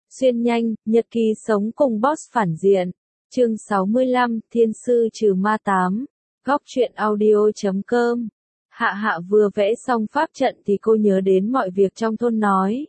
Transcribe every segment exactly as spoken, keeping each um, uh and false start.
Xuyên nhanh, nhật ký sống cùng boss phản diện. Chương sáu mươi lăm, Thiên sư trừ ma tám. Góc truyện audio chấm com. Hạ Hạ vừa vẽ xong pháp trận thì cô nhớ đến mọi việc trong thôn nói.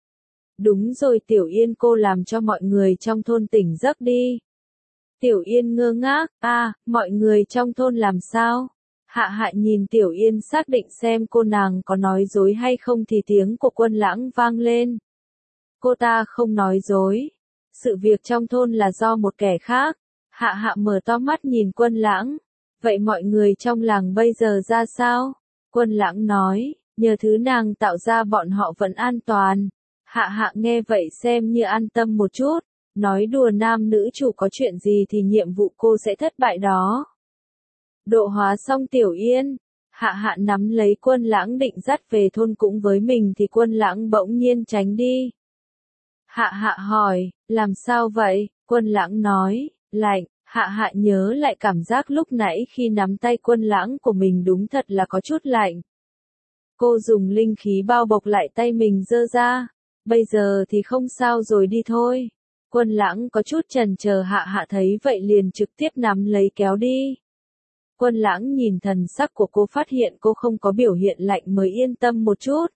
Đúng rồi Tiểu Yên, cô làm cho mọi người trong thôn tỉnh giấc đi. Tiểu Yên ngơ ngác, à, mọi người trong thôn làm sao? Hạ Hạ nhìn Tiểu Yên xác định xem cô nàng có nói dối hay không thì tiếng của Quân Lãng vang lên. Cô ta không nói dối. Sự việc trong thôn là do một kẻ khác. Hạ Hạ mở to mắt nhìn Quân Lãng. Vậy mọi người trong làng bây giờ ra sao? Quân Lãng nói, nhờ thứ nàng tạo ra bọn họ vẫn an toàn. Hạ Hạ nghe vậy xem như an tâm một chút. Nói đùa, nam nữ chủ có chuyện gì thì nhiệm vụ cô sẽ thất bại đó. Độ hóa xong Tiểu Yên. Hạ Hạ nắm lấy Quân Lãng định dắt về thôn cũng với mình thì Quân Lãng bỗng nhiên tránh đi. Hạ Hạ hỏi, làm sao vậy? Quân Lãng nói, lạnh. Hạ Hạ nhớ lại cảm giác lúc nãy khi nắm tay Quân Lãng của mình, đúng thật là có chút lạnh. Cô dùng linh khí bao bọc lại tay mình giơ ra. Bây giờ thì không sao rồi, đi thôi. Quân Lãng có chút chần chờ, Hạ Hạ thấy vậy liền trực tiếp nắm lấy kéo đi. Quân Lãng nhìn thần sắc của cô, phát hiện cô không có biểu hiện lạnh mới yên tâm một chút.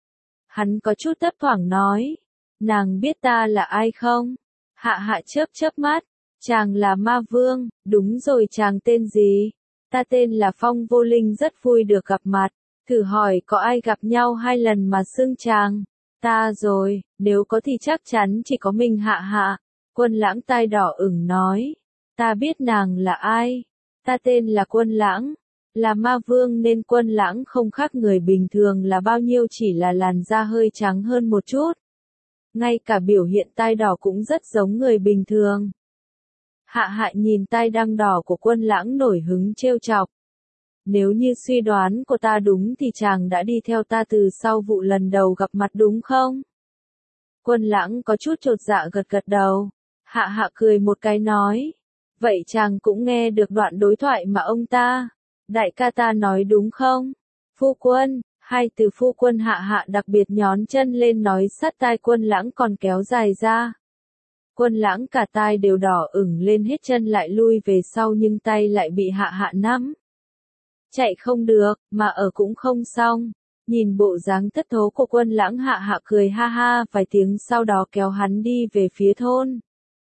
Hắn có chút thấp thoảng nói, nàng biết ta là ai không? Hạ Hạ chớp chớp mắt, chàng là Ma Vương. Đúng rồi, chàng tên gì? Ta tên là Phong Vô Linh, rất vui được gặp mặt. Thử hỏi có ai gặp nhau hai lần mà xưng chàng? Ta rồi, nếu có thì chắc chắn chỉ có mình Hạ Hạ. Quân Lãng tai đỏ ửng nói, ta biết nàng là ai. Ta tên là Quân Lãng, là Ma Vương nên Quân Lãng không khác người bình thường là bao nhiêu, chỉ là làn da hơi trắng hơn một chút. Ngay cả biểu hiện tai đỏ cũng rất giống người bình thường. Hạ Hạ nhìn tai đang đỏ của Quân Lãng nổi hứng trêu chọc. Nếu như suy đoán của ta đúng thì chàng đã đi theo ta từ sau vụ lần đầu gặp mặt đúng không? Quân Lãng có chút chột dạ gật gật đầu. Hạ Hạ cười một cái nói, vậy chàng cũng nghe được đoạn đối thoại mà ông ta, đại ca ta nói đúng không? Phu quân, hai từ phu quân Hạ Hạ đặc biệt nhón chân lên nói sát tai Quân Lãng còn kéo dài ra. Quân Lãng cả tai đều đỏ ửng lên, hết chân lại lui về sau nhưng tay lại bị Hạ Hạ nắm. Chạy không được, mà ở cũng không xong. Nhìn bộ dáng thất thố của Quân Lãng, Hạ Hạ cười ha ha vài tiếng, sau đó kéo hắn đi về phía thôn.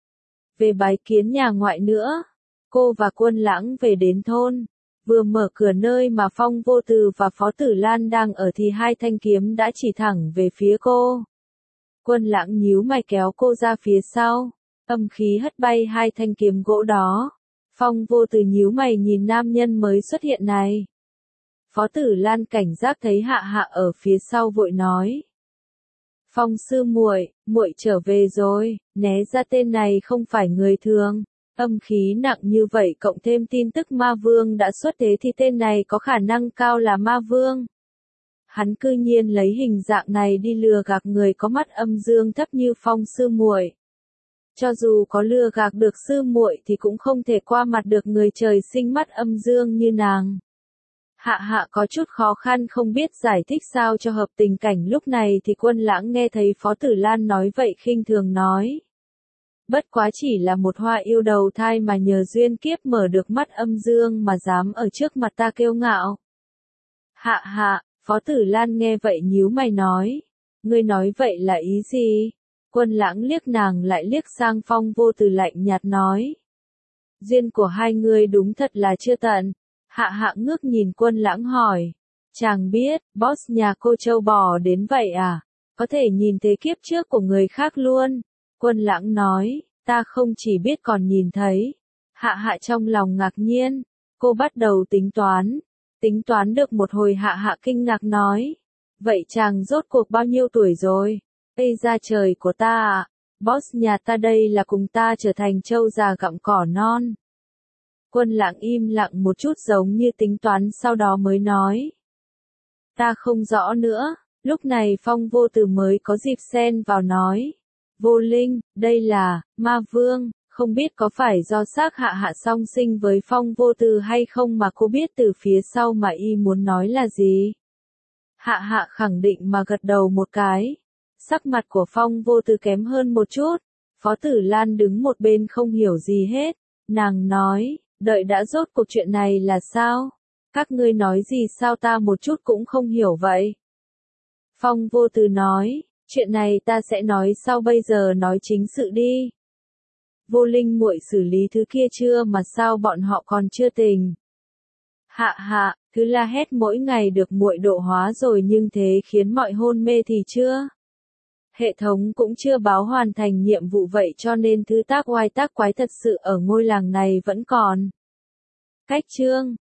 Về bái kiến nhà ngoại nữa. Cô và Quân Lãng về đến thôn. Vừa mở cửa nơi mà Phong Vô Từ và Phó Tử Lan đang ở thì hai thanh kiếm đã chỉ thẳng về phía cô. Quân Lãng nhíu mày kéo cô ra phía sau. Âm khí hất bay hai thanh kiếm gỗ đó. Phong Vô Từ nhíu mày nhìn nam nhân mới xuất hiện này. Phó Tử Lan cảnh giác thấy Hạ Hạ ở phía sau vội nói. Phong sư muội, muội trở về rồi, né ra, tên này không phải người thường. Âm khí nặng như vậy cộng thêm tin tức Ma Vương đã xuất thế thì tên này có khả năng cao là Ma Vương. Hắn cư nhiên lấy hình dạng này đi lừa gạt người có mắt âm dương thấp như Phong sư muội. Cho dù có lừa gạt được sư muội thì cũng không thể qua mặt được người trời sinh mắt âm dương như nàng. Hạ Hạ có chút khó khăn không biết giải thích sao cho hợp tình cảnh lúc này thì Quân Lãng nghe thấy Phó Tử Lan nói vậy khinh thường nói. Bất quá chỉ là một hoa yêu đầu thai mà nhờ duyên kiếp mở được mắt âm dương mà dám ở trước mặt ta kiêu ngạo. Hạ Hạ, Phó Tử Lan nghe vậy nhíu mày nói. Ngươi nói vậy là ý gì? Quân Lãng liếc nàng lại liếc sang Phong Vô Từ lạnh nhạt nói. Duyên của hai người đúng thật là chưa tận. Hạ Hạ ngước nhìn Quân Lãng hỏi. Chàng biết, boss nhà cô trâu bò đến vậy à? Có thể nhìn thấy kiếp trước của người khác luôn. Quân Lãng nói, ta không chỉ biết còn nhìn thấy. Hạ Hạ trong lòng ngạc nhiên. Cô bắt đầu tính toán. Tính toán được một hồi Hạ Hạ kinh ngạc nói. Vậy chàng rốt cuộc bao nhiêu tuổi rồi? Ây da trời của ta à, boss nhà ta đây là cùng ta trở thành trâu già gặm cỏ non. Quân Lãng im lặng một chút giống như tính toán sau đó mới nói. Ta không rõ nữa, lúc này Phong Vô Từ mới có dịp xen vào nói. Vô Linh, đây là, Ma Vương, không biết có phải do xác Hạ Hạ song sinh với Phong Vô Từ hay không mà cô biết từ phía sau mà y muốn nói là gì. Hạ Hạ khẳng định mà gật đầu một cái. Sắc mặt của Phong Vô Tư kém hơn một chút, Phó Tử Lan đứng một bên không hiểu gì hết, nàng nói, đợi đã rốt cuộc chuyện này là sao? Các ngươi nói gì sao ta một chút cũng không hiểu vậy? Phong Vô Tư nói, chuyện này ta sẽ nói sau bây giờ nói chính sự đi. Vô Linh muội xử lý thứ kia chưa mà sao bọn họ còn chưa tình? Hạ hạ, thứ la hét mỗi ngày được muội độ hóa rồi nhưng thế khiến mọi hôn mê thì chưa? Hệ thống cũng chưa báo hoàn thành nhiệm vụ vậy cho nên thứ tác oai tác quái thật sự ở ngôi làng này vẫn còn. Cách chương